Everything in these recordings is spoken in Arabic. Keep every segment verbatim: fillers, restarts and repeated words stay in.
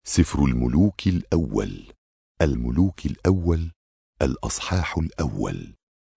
سفر الملوك الأول. الملوك الأول، الأصحاح الأول.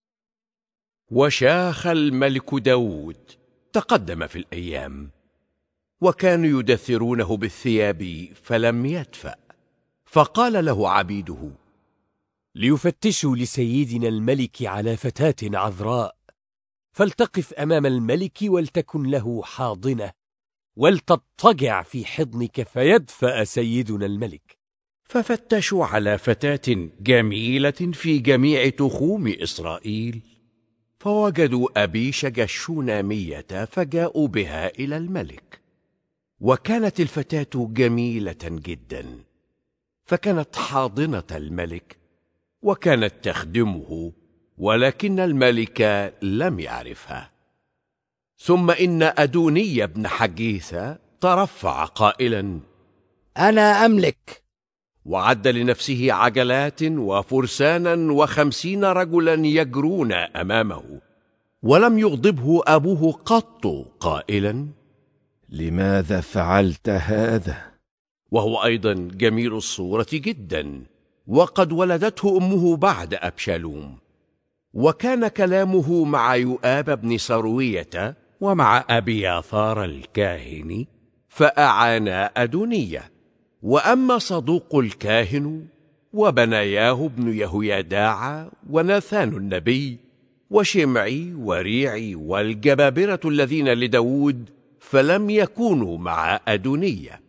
وشاخ الملك داود تقدم في الأيام، وكانوا يدثرونه بالثياب فلم يدفأ، فقال له عبيده: ليفتشوا لسيدنا الملك على فتاة عذراء، فلتقف أمام الملك ولتكن له حاضنة، ولتضطجع في حضنك فيدفأ سيدنا الملك. ففتشوا على فتاة جميلة في جميع تخوم إسرائيل، فوجدوا أبيشج الشونامية فجاءوا بها إلى الملك. وكانت الفتاة جميلة جدا، فكانت حاضنة الملك وكانت تخدمه، ولكن الملك لم يعرفها. ثم إن أدوني بن حجيث ترفع قائلا: أنا أملك. وعد لنفسه عجلات وفرسانا وخمسين رجلا يجرون أمامه، ولم يغضبه أبوه قط قائلا: لماذا فعلت هذا؟ وهو أيضا جميل الصورة جدا، وقد ولدته أمه بعد أبشالوم. وكان كلامه مع يؤاب بن سروية ومع أبياثار الكاهن، فأعانا أدونية. وأما صدوق الكاهن وبناياه بن يهويداع وناثان النبي وشمعي وريعي والجبابرة الذين لداود فلم يكونوا مع أدونية.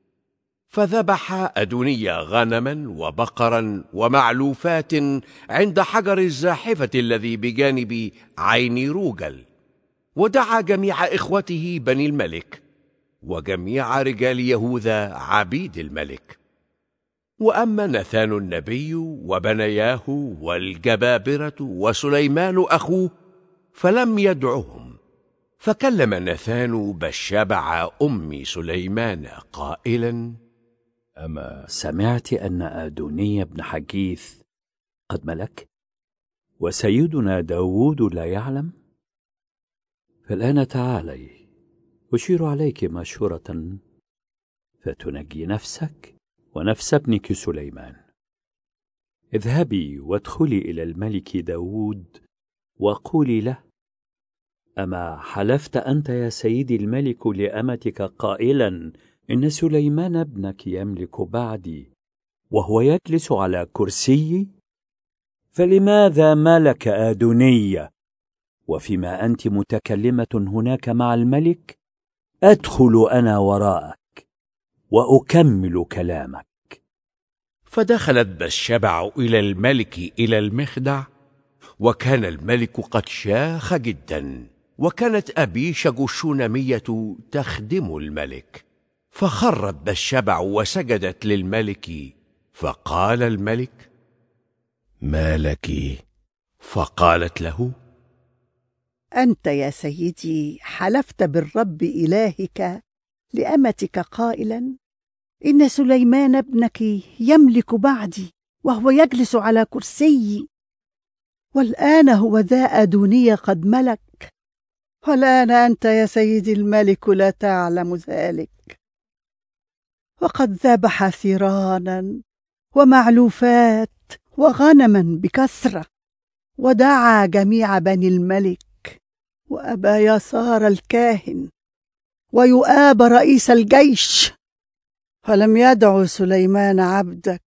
فذبح أدونية غنما وبقرا ومعلوفات عند حجر الزاحفة الذي بجانب عين روجل، ودعا جميع إخوته بني الملك وجميع رجال يهوذا عبيد الملك. وأما ناثان النبي وبنياه والجبابرة وسليمان أخوه فلم يدعهم. فكلم ناثان بشبع أم سليمان قائلا: أما سمعت أن أدوني بن حجيث قد ملك، وسيدنا داود لا يعلم؟ فالآن تعالي أشير عليك مشورة فتنجي نفسك ونفس ابنك سليمان. اذهبي وادخلي إلى الملك داود وقولي له: أما حلفت أنت يا سيدي الملك لأمتك قائلا إن سليمان ابنك يملك بعدي وهو يجلس على كرسي؟ فلماذا ملك أدوني؟ وفيما أنت متكلمة هناك مع الملك أدخل أنا وراءك وأكمل كلامك. فدخلت بشبع إلى الملك إلى المخدع، وكان الملك قد شاخ جدا، وكانت أبيشج الشونامية تخدم الملك. فخرت بشبع وسجدت للملك، فقال الملك: ما لك؟ فقالت له: أنت يا سيدي حلفت بالرب إلهك لأمتك قائلا إن سليمان ابنك يملك بعدي وهو يجلس على كرسي، والآن هو ذا أدوني قد ملك، والآن أنت يا سيدي الملك لا تعلم ذلك. وقد ذبح ثيرانا ومعلوفات وغنما بكثرة، ودعا جميع بني الملك وأبا يسار الكاهن ويؤاب رئيس الجيش، فلم يدع سليمان عبدك.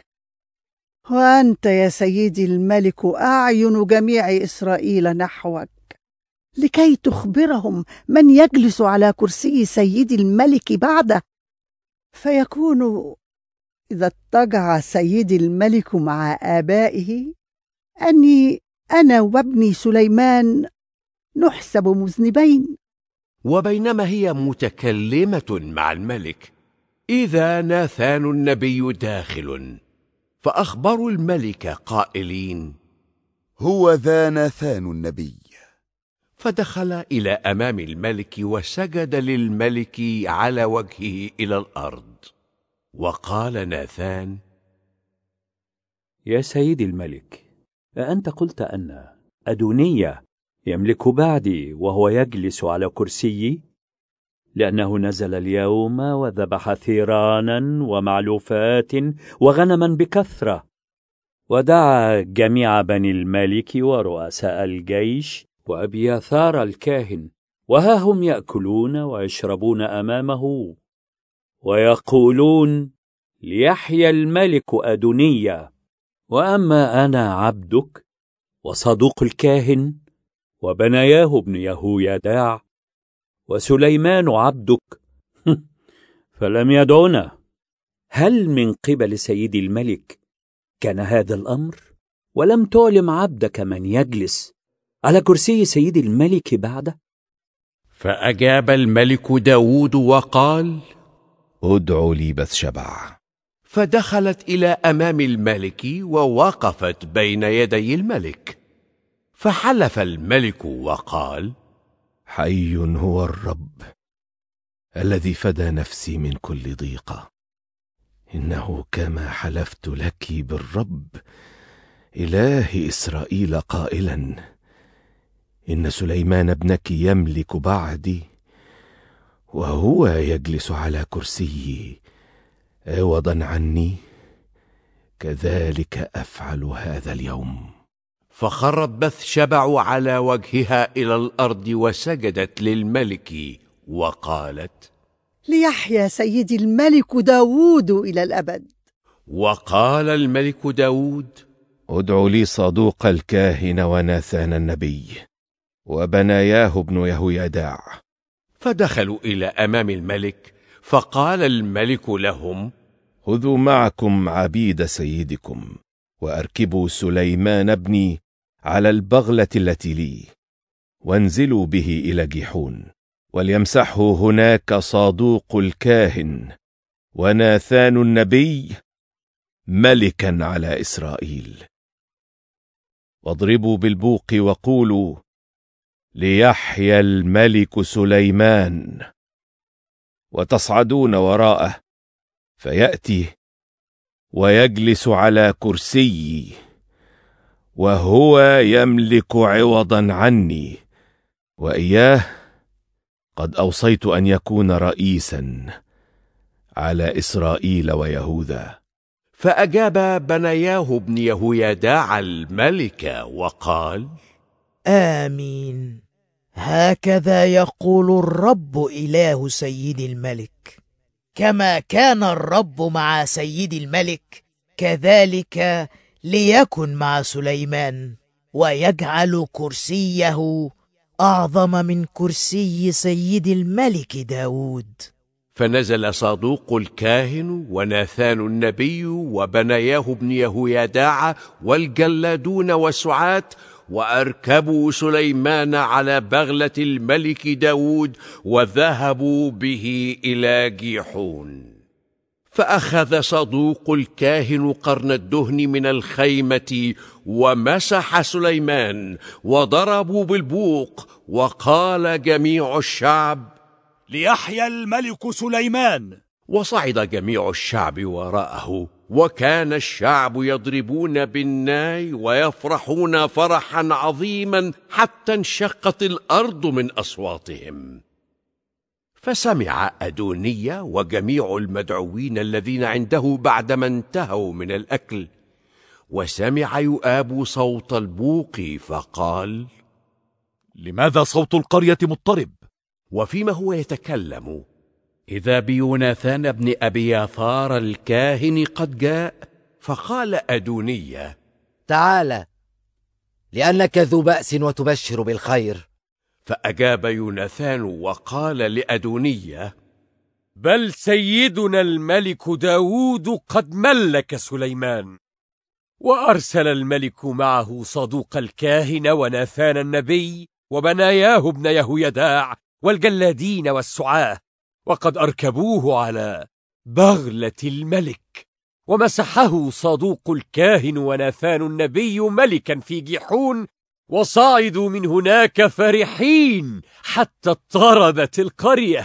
وأنت يا سيدي الملك أعين جميع إسرائيل نحوك لكي تخبرهم من يجلس على كرسي سيدي الملك بعده، فيكون إذا اضطجع سيدي الملك مع آبائه أني أنا وابني سليمان نحسب مذنبين. وبينما هي متكلمة مع الملك إذا ناثان النبي داخل، فأخبروا الملك قائلين: هو ذا ناثان النبي. فدخل إلى أمام الملك وسجد للملك على وجهه إلى الأرض. وقال ناثان: يا سيدي الملك، أأنت قلت أن أدوني يملك بعدي وهو يجلس على كرسي؟ لأنه نزل اليوم وذبح ثيرانا ومعلوفات وغنما بكثرة، ودعا جميع بني الملك ورؤساء الجيش وأبياثار الكاهن، وها هم يأكلون ويشربون أمامه ويقولون: ليحيى الملك أدونية. وأما أنا عبدك وصدوق الكاهن وبناياه ابن يهويداع وسليمان عبدك فلم يدعنا. هل من قبل سيدي الملك كان هذا الأمر؟ ولم تعلم عبدك من يجلس على كرسي سيدي الملك بعده؟ فأجاب الملك داود وقال: ادعوا لي بثشبع. فدخلت إلى أمام الملك ووقفت بين يدي الملك. فحلف الملك وقال: حي هو الرب الذي فدى نفسي من كل ضيقة، إنه كما حلفت لك بالرب إله إسرائيل قائلا: إن سليمان ابنك يملك بعدي، وهو يجلس على كرسيي عوضا عني، كذلك أفعل هذا اليوم. فخرت بثشبع على وجهها إلى الأرض وسجدت للملك وقالت: ليحيى سيدي الملك داود إلى الأبد. وقال الملك داود: ادعوا لي صدوق الكاهن وناثان النبي وبناياه ابن يهويداع. فدخلوا إلى أمام الملك، فقال الملك لهم: خذوا معكم عبيد سيدكم، وأركبوا سليمان ابني على البغلة التي لي، وانزلوا به إلى جيحون، وليمسحه هناك صادوق الكاهن وناثان النبي ملكا على إسرائيل. واضربوا بالبوق وقولوا: ليحيى الملك سليمان. وتصعدون وراءه، فيأتي ويجلس على كرسيي، وهو يملك عوضا عني، وإياه قد أوصيت أن يكون رئيسا على إسرائيل ويهوذا. فأجاب بناياه ابن يهويداع الملك وقال: آمين. هكذا يقول الرب إله سيدي الملك: كما كان الرب مع سيدي الملك، كذلك ليكن مع سليمان، ويجعل كرسيه أعظم من كرسي سيدي الملك داود. فنزل صادوق الكاهن وناثان النبي وبناياه ابن يهويداع والجلادون والسعاة، وأركبوا سليمان على بغلة الملك داود، وذهبوا به إلى جيحون. فأخذ صادوق الكاهن قرن الدهن من الخيمة ومسح سليمان، وضربوا بالبوق، وقال جميع الشعب: ليحيى الملك سليمان. وصعد جميع الشعب وراءه، وكان الشعب يضربون بالناي ويفرحون فرحا عظيما، حتى انشقت الأرض من أصواتهم. فسمع أدونية وجميع المدعوين الذين عنده بعدما انتهوا من الأكل، وسمع يؤاب صوت البوق، فقال: لماذا صوت القرية مضطرب؟ وفيما هو يتكلم، إذا بيوناثان بن أبياثار الكاهن قد جاء، فقال أدونية: تعال، لأنك ذو بأس وتبشر بالخير. فأجاب يوناثان وقال لأدونية: بل سيدنا الملك داود قد ملك سليمان، وأرسل الملك معه صدوق الكاهن وناثان النبي وبناياه ابن يهويداع والجلادين والسعاة، وقد أركبوه على بغلة الملك، ومسحه صدوق الكاهن وناثان النبي ملكا في جيحون، وصعدوا من هناك فرحين حتى اضطربت القرية.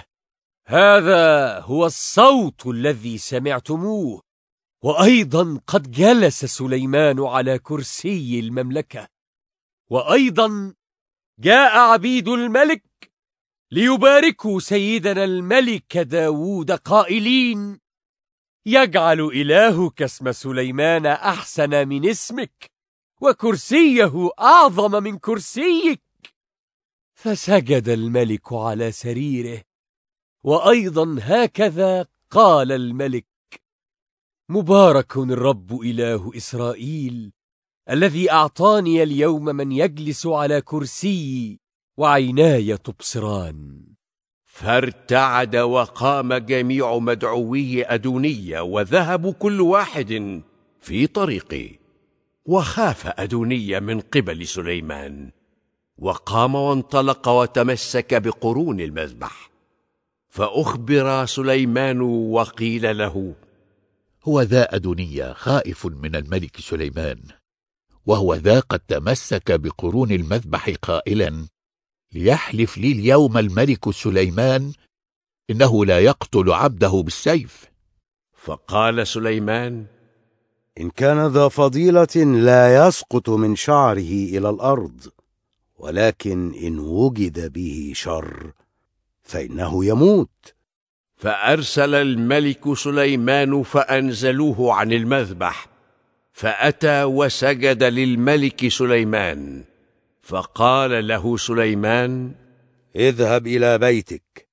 هذا هو الصوت الذي سمعتموه. وأيضا قد جلس سليمان على كرسي المملكة. وأيضا جاء عبيد الملك ليباركوا سيدنا الملك داود قائلين: يجعل إلهك اسم سليمان أحسن من اسمك، وكرسيه أعظم من كرسيك. فسجد الملك على سريره، وأيضا هكذا قال الملك: مبارك الرب إله إسرائيل، الذي أعطاني اليوم من يجلس على كرسي وعيناي تبصران. فارتعد وقام جميع مدعوي أدونية، وذهبوا كل واحد في طريقه. وخاف أدونية من قبل سليمان، وقام وانطلق وتمسك بقرون المذبح. فأخبر سليمان وقيل له: هو ذا أدونية خائف من الملك سليمان، وهو ذا قد تمسك بقرون المذبح قائلا: ليحلف لي اليوم الملك سليمان إنه لا يقتل عبده بالسيف. فقال سليمان: إن كان ذا فضيلة لا يسقط من شعره إلى الأرض، ولكن إن وجد به شر فإنه يموت. فأرسل الملك سليمان فأنزلوه عن المذبح، فأتى وسجد للملك سليمان. فقال له سليمان: اذهب إلى بيتك،